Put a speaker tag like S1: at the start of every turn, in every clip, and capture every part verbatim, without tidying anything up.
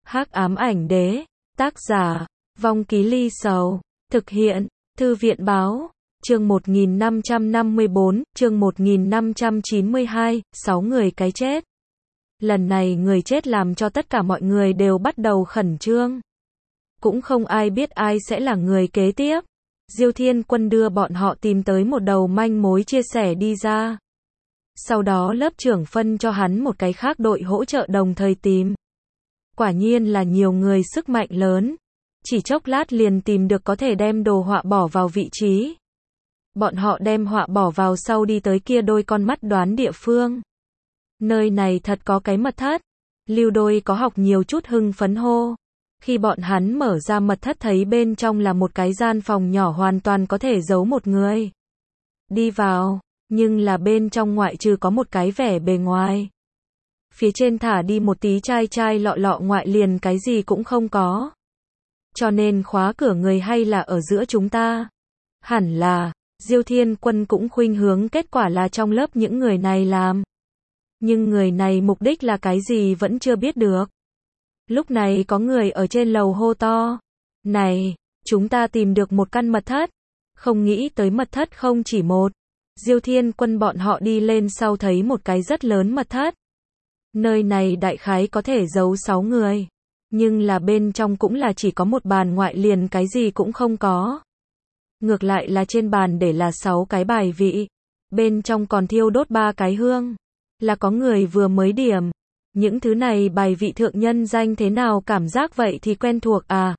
S1: Hắc ám ảnh đế, tác giả, Vong Ký Ly Sầu, thực hiện, Thư viện báo, chương một nghìn năm trăm năm mươi bốn, chương một nghìn năm trăm chín mươi hai, sáu người cái chết. Lần này người chết làm cho tất cả mọi người đều bắt đầu khẩn trương. Cũng không ai biết ai sẽ là người kế tiếp. Diêu Thiên Quân đưa bọn họ tìm tới một đầu manh mối chia sẻ đi ra. Sau đó lớp trưởng phân cho hắn một cái khác đội hỗ trợ đồng thời tìm. Quả nhiên là nhiều người sức mạnh lớn. Chỉ chốc lát liền tìm được có thể đem đồ họa bỏ vào vị trí. Bọn họ đem họa bỏ vào sau đi tới kia đôi con mắt đoán địa phương. Nơi này thật có cái mật thất. Lưu Đôi có học nhiều chút hưng phấn hô. Khi bọn hắn mở ra mật thất thấy bên trong là một cái gian phòng nhỏ hoàn toàn có thể giấu một người. Đi vào, nhưng là bên trong ngoại trừ có một cái vẻ bề ngoài. Phía trên thả đi một tí chai chai lọ lọ ngoại liền cái gì cũng không có. Cho nên khóa cửa người hay là ở giữa chúng ta. Hẳn là, Diêu Thiên Quân cũng khuynh hướng kết quả là trong lớp những người này làm. Nhưng người này mục đích là cái gì vẫn chưa biết được. Lúc này có người ở trên lầu hô to. Này, chúng ta tìm được một căn mật thất. Không nghĩ tới mật thất không chỉ một. Diêu Thiên Quân bọn họ đi lên sau thấy một cái rất lớn mật thất. Nơi này đại khái có thể giấu sáu người. Nhưng là bên trong cũng là chỉ có một bàn ngoại liền cái gì cũng không có. Ngược lại là trên bàn để là sáu cái bài vị. Bên trong còn thiêu đốt ba cái hương. Là có người vừa mới điểm. Những thứ này bài vị thượng nhân danh thế nào cảm giác vậy thì quen thuộc à.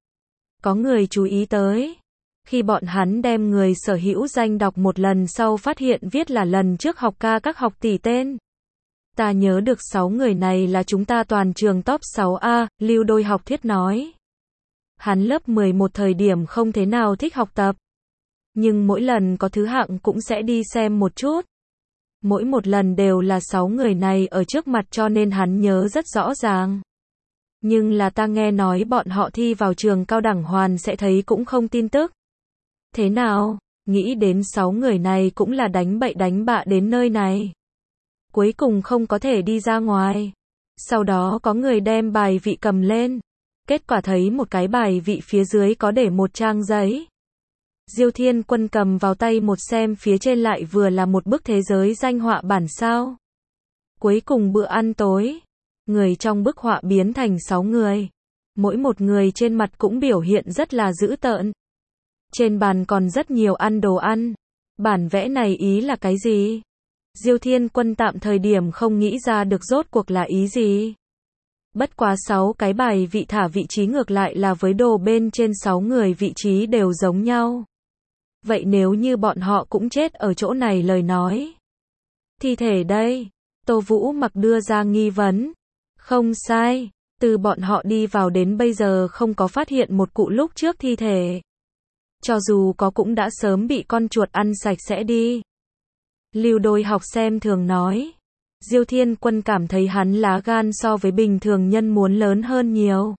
S1: Có người chú ý tới. Khi bọn hắn đem người sở hữu danh đọc một lần sau phát hiện viết là lần trước học ca các học tỷ tên. Ta nhớ được sáu người này là chúng ta toàn trường top sáu A, Lưu Đôi học thuyết nói. Hắn lớp mười một thời điểm không thế nào thích học tập. Nhưng mỗi lần có thứ hạng cũng sẽ đi xem một chút. Mỗi một lần đều là sáu người này ở trước mặt cho nên hắn nhớ rất rõ ràng. Nhưng là ta nghe nói bọn họ thi vào trường cao đẳng hoàn sẽ thấy cũng không tin tức. Thế nào, nghĩ đến sáu người này cũng là đánh bậy đánh bạ đến nơi này. Cuối cùng không có thể đi ra ngoài. Sau đó có người đem bài vị cầm lên. Kết quả thấy một cái bài vị phía dưới có để một trang giấy. Diêu Thiên Quân cầm vào tay một xem phía trên lại vừa là một bức thế giới danh họa bản sao. Cuối cùng bữa ăn tối. Người trong bức họa biến thành sáu người. Mỗi một người trên mặt cũng biểu hiện rất là dữ tợn. Trên bàn còn rất nhiều ăn đồ ăn. Bản vẽ này ý là cái gì? Diêu Thiên Quân tạm thời điểm không nghĩ ra được rốt cuộc là ý gì. Bất quá sáu cái bài vị thả vị trí ngược lại là với đồ bên trên sáu người vị trí đều giống nhau. Vậy nếu như bọn họ cũng chết ở chỗ này lời nói. Thi thể đây. Tô Vũ Mặc đưa ra nghi vấn. Không sai. Từ bọn họ đi vào đến bây giờ không có phát hiện một cụ lúc trước thi thể. Cho dù có cũng đã sớm bị con chuột ăn sạch sẽ đi. Lưu Đôi học xem thường nói. Diêu Thiên Quân cảm thấy hắn lá gan so với bình thường nhân muốn lớn hơn nhiều.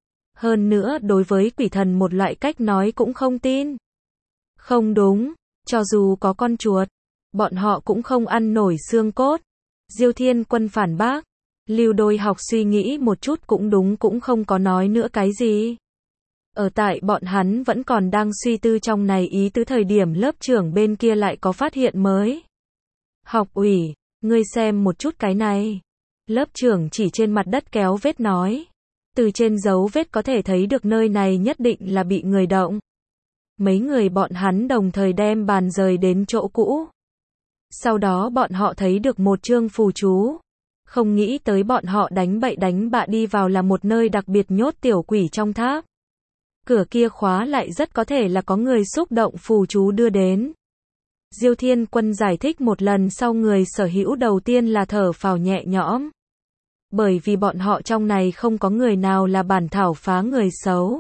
S1: Hơn nữa đối với quỷ thần một loại cách nói cũng không tin. Không đúng, cho dù có con chuột, bọn họ cũng không ăn nổi xương cốt. Diêu Thiên Quân phản bác. Lưu Đôi học suy nghĩ một chút cũng đúng cũng không có nói nữa cái gì. Ở tại bọn hắn vẫn còn đang suy tư trong này ý tứ thời điểm lớp trưởng bên kia lại có phát hiện mới. Học ủy, ngươi xem một chút cái này. Lớp trưởng chỉ trên mặt đất kéo vết nói. Từ trên dấu vết có thể thấy được nơi này nhất định là bị người động. Mấy người bọn hắn đồng thời đem bàn rời đến chỗ cũ. Sau đó bọn họ thấy được một chương phù chú. Không nghĩ tới bọn họ đánh bậy đánh bạ đi vào là một nơi đặc biệt nhốt tiểu quỷ trong tháp. Cửa kia khóa lại rất có thể là có người xúc động phù chú đưa đến. Diêu Thiên Quân giải thích một lần sau người sở hữu đầu tiên là thở phào nhẹ nhõm. Bởi vì bọn họ trong này không có người nào là bản thảo phá người xấu.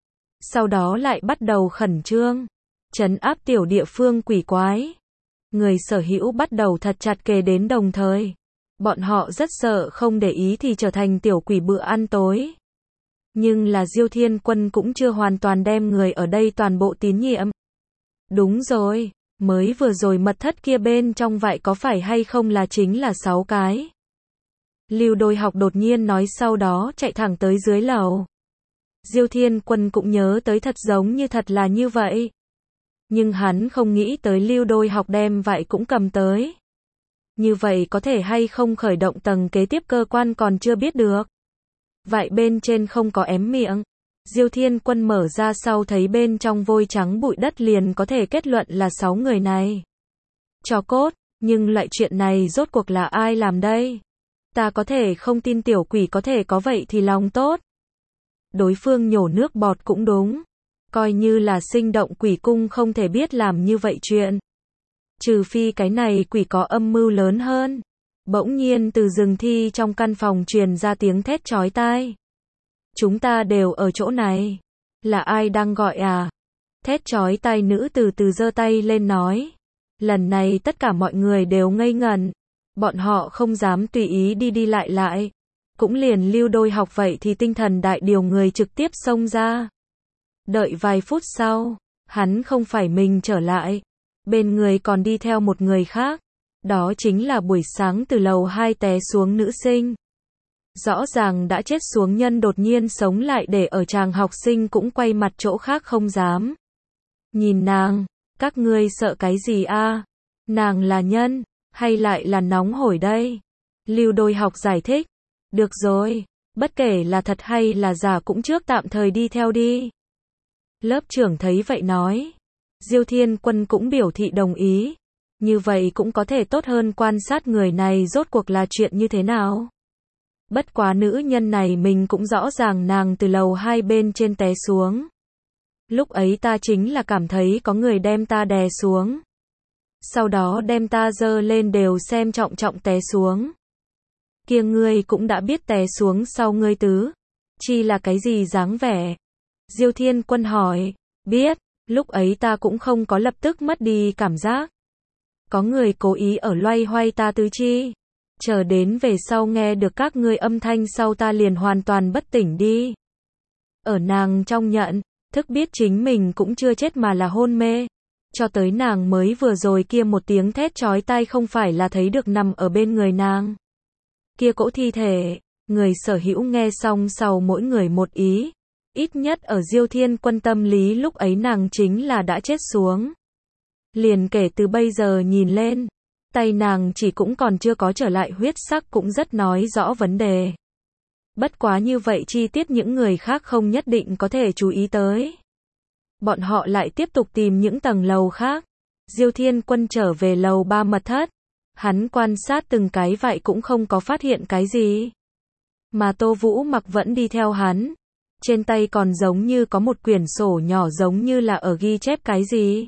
S1: Sau đó lại bắt đầu khẩn trương. Trấn áp tiểu địa phương quỷ quái. Người sở hữu bắt đầu thật chặt kề đến đồng thời. Bọn họ rất sợ không để ý thì trở thành tiểu quỷ bữa ăn tối. Nhưng là Diêu Thiên Quân cũng chưa hoàn toàn đem người ở đây toàn bộ tín nhiệm. Đúng rồi. Mới vừa rồi mật thất kia bên trong vậy có phải hay không là chính là sáu cái. Lưu Đôi Học đột nhiên nói, sau đó chạy thẳng tới dưới lầu. Diêu Thiên Quân cũng nhớ tới, thật giống như thật là như vậy. Nhưng hắn không nghĩ tới Lưu Đôi Học đem vải cũng cầm tới. Như vậy có thể hay không khởi động tầng kế tiếp cơ quan còn chưa biết được. Vải bên trên không có ém miệng. Diêu Thiên Quân mở ra sau thấy bên trong vôi trắng bụi đất, liền có thể kết luận là sáu người này. Cho cốt, nhưng loại chuyện này rốt cuộc là ai làm đây? Ta có thể không tin tiểu quỷ có thể có vậy thì lòng tốt. Đối phương nhổ nước bọt cũng đúng. Coi như là sinh động quỷ cung không thể biết làm như vậy chuyện. Trừ phi cái này quỷ có âm mưu lớn hơn. Bỗng nhiên từ rừng thi trong căn phòng truyền ra tiếng thét chói tai. Chúng ta đều ở chỗ này. Là ai đang gọi à? Thét chói tai nữ từ từ giơ tay lên nói. Lần này tất cả mọi người đều ngây ngẩn. Bọn họ không dám tùy ý đi đi lại lại. Cũng liền Lưu Đôi Học vậy thì tinh thần đại điều người trực tiếp xông ra. Đợi vài phút sau, hắn không phải mình trở lại. Bên người còn đi theo một người khác. Đó chính là buổi sáng từ lầu hai té xuống nữ sinh. Rõ ràng đã chết xuống nhân đột nhiên sống lại, để ở chàng học sinh cũng quay mặt chỗ khác không dám. Nhìn nàng, các ngươi sợ cái gì a? Nàng là nhân, hay lại là nóng hổi đây? Lưu Đôi Học giải thích. Được rồi, bất kể là thật hay là giả cũng trước tạm thời đi theo đi. Lớp trưởng thấy vậy nói. Diêu Thiên Quân cũng biểu thị đồng ý. Như vậy cũng có thể tốt hơn quan sát người này rốt cuộc là chuyện như thế nào. Bất quá nữ nhân này mình cũng rõ ràng, nàng từ lầu hai bên trên té xuống. Lúc ấy ta chính là cảm thấy có người đem ta đè xuống. Sau đó đem ta dơ lên đều xem trọng trọng té xuống. Kia ngươi cũng đã biết té xuống sau ngươi tứ. Chi là cái gì dáng vẻ? Diêu Thiên Quân hỏi. Biết, lúc ấy ta cũng không có lập tức mất đi cảm giác. Có người cố ý ở loay hoay ta tứ chi. Chờ đến về sau nghe được các ngươi âm thanh sau ta liền hoàn toàn bất tỉnh đi. Ở nàng trong nhận, thức biết chính mình cũng chưa chết mà là hôn mê. Cho tới nàng mới vừa rồi kia một tiếng thét chói tai không phải là thấy được nằm ở bên người nàng. Kia cỗ thi thể, người sở hữu nghe xong sau mỗi người một ý. Ít nhất ở Diêu Thiên Quân tâm lý lúc ấy nàng chính là đã chết xuống. Liền kể từ bây giờ nhìn lên, tay nàng chỉ cũng còn chưa có trở lại huyết sắc cũng rất nói rõ vấn đề. Bất quá như vậy chi tiết những người khác không nhất định có thể chú ý tới. Bọn họ lại tiếp tục tìm những tầng lầu khác. Diêu Thiên Quân trở về lầu ba mật thất. Hắn quan sát từng cái vậy cũng không có phát hiện cái gì. Mà Tô Vũ Mặc vẫn đi theo hắn. Trên tay còn giống như có một quyển sổ nhỏ giống như là ở ghi chép cái gì.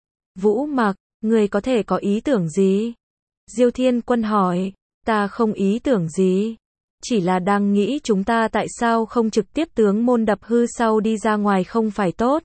S1: Vũ Mặc, người có thể có ý tưởng gì? Diêu Thiên Quân hỏi. Ta không ý tưởng gì. Chỉ là đang nghĩ chúng ta tại sao không trực tiếp tướng môn đập hư sau đi ra ngoài không phải tốt.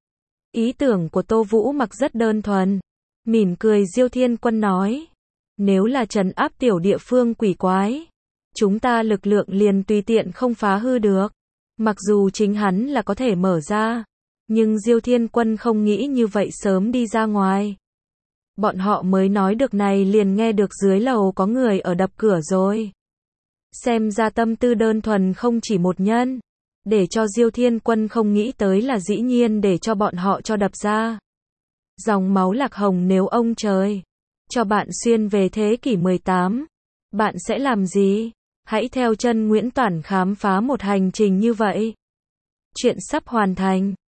S1: Ý tưởng của Tô Vũ Mặc rất đơn thuần. Mỉm cười Diêu Thiên Quân nói. Nếu là trấn áp tiểu địa phương quỷ quái, chúng ta lực lượng liền tùy tiện không phá hư được. Mặc dù chính hắn là có thể mở ra, nhưng Diêu Thiên Quân không nghĩ như vậy sớm đi ra ngoài. Bọn họ mới nói được này liền nghe được dưới lầu có người ở đập cửa rồi. Xem ra tâm tư đơn thuần không chỉ một nhân. Để cho Diêu Thiên Quân không nghĩ tới là dĩ nhiên để cho bọn họ cho đập ra. Dòng máu lạc hồng, nếu ông trời cho bạn xuyên về thế kỷ mười tám, bạn sẽ làm gì? Hãy theo chân Nguyễn Toản khám phá một hành trình như vậy. Chuyện sắp hoàn thành.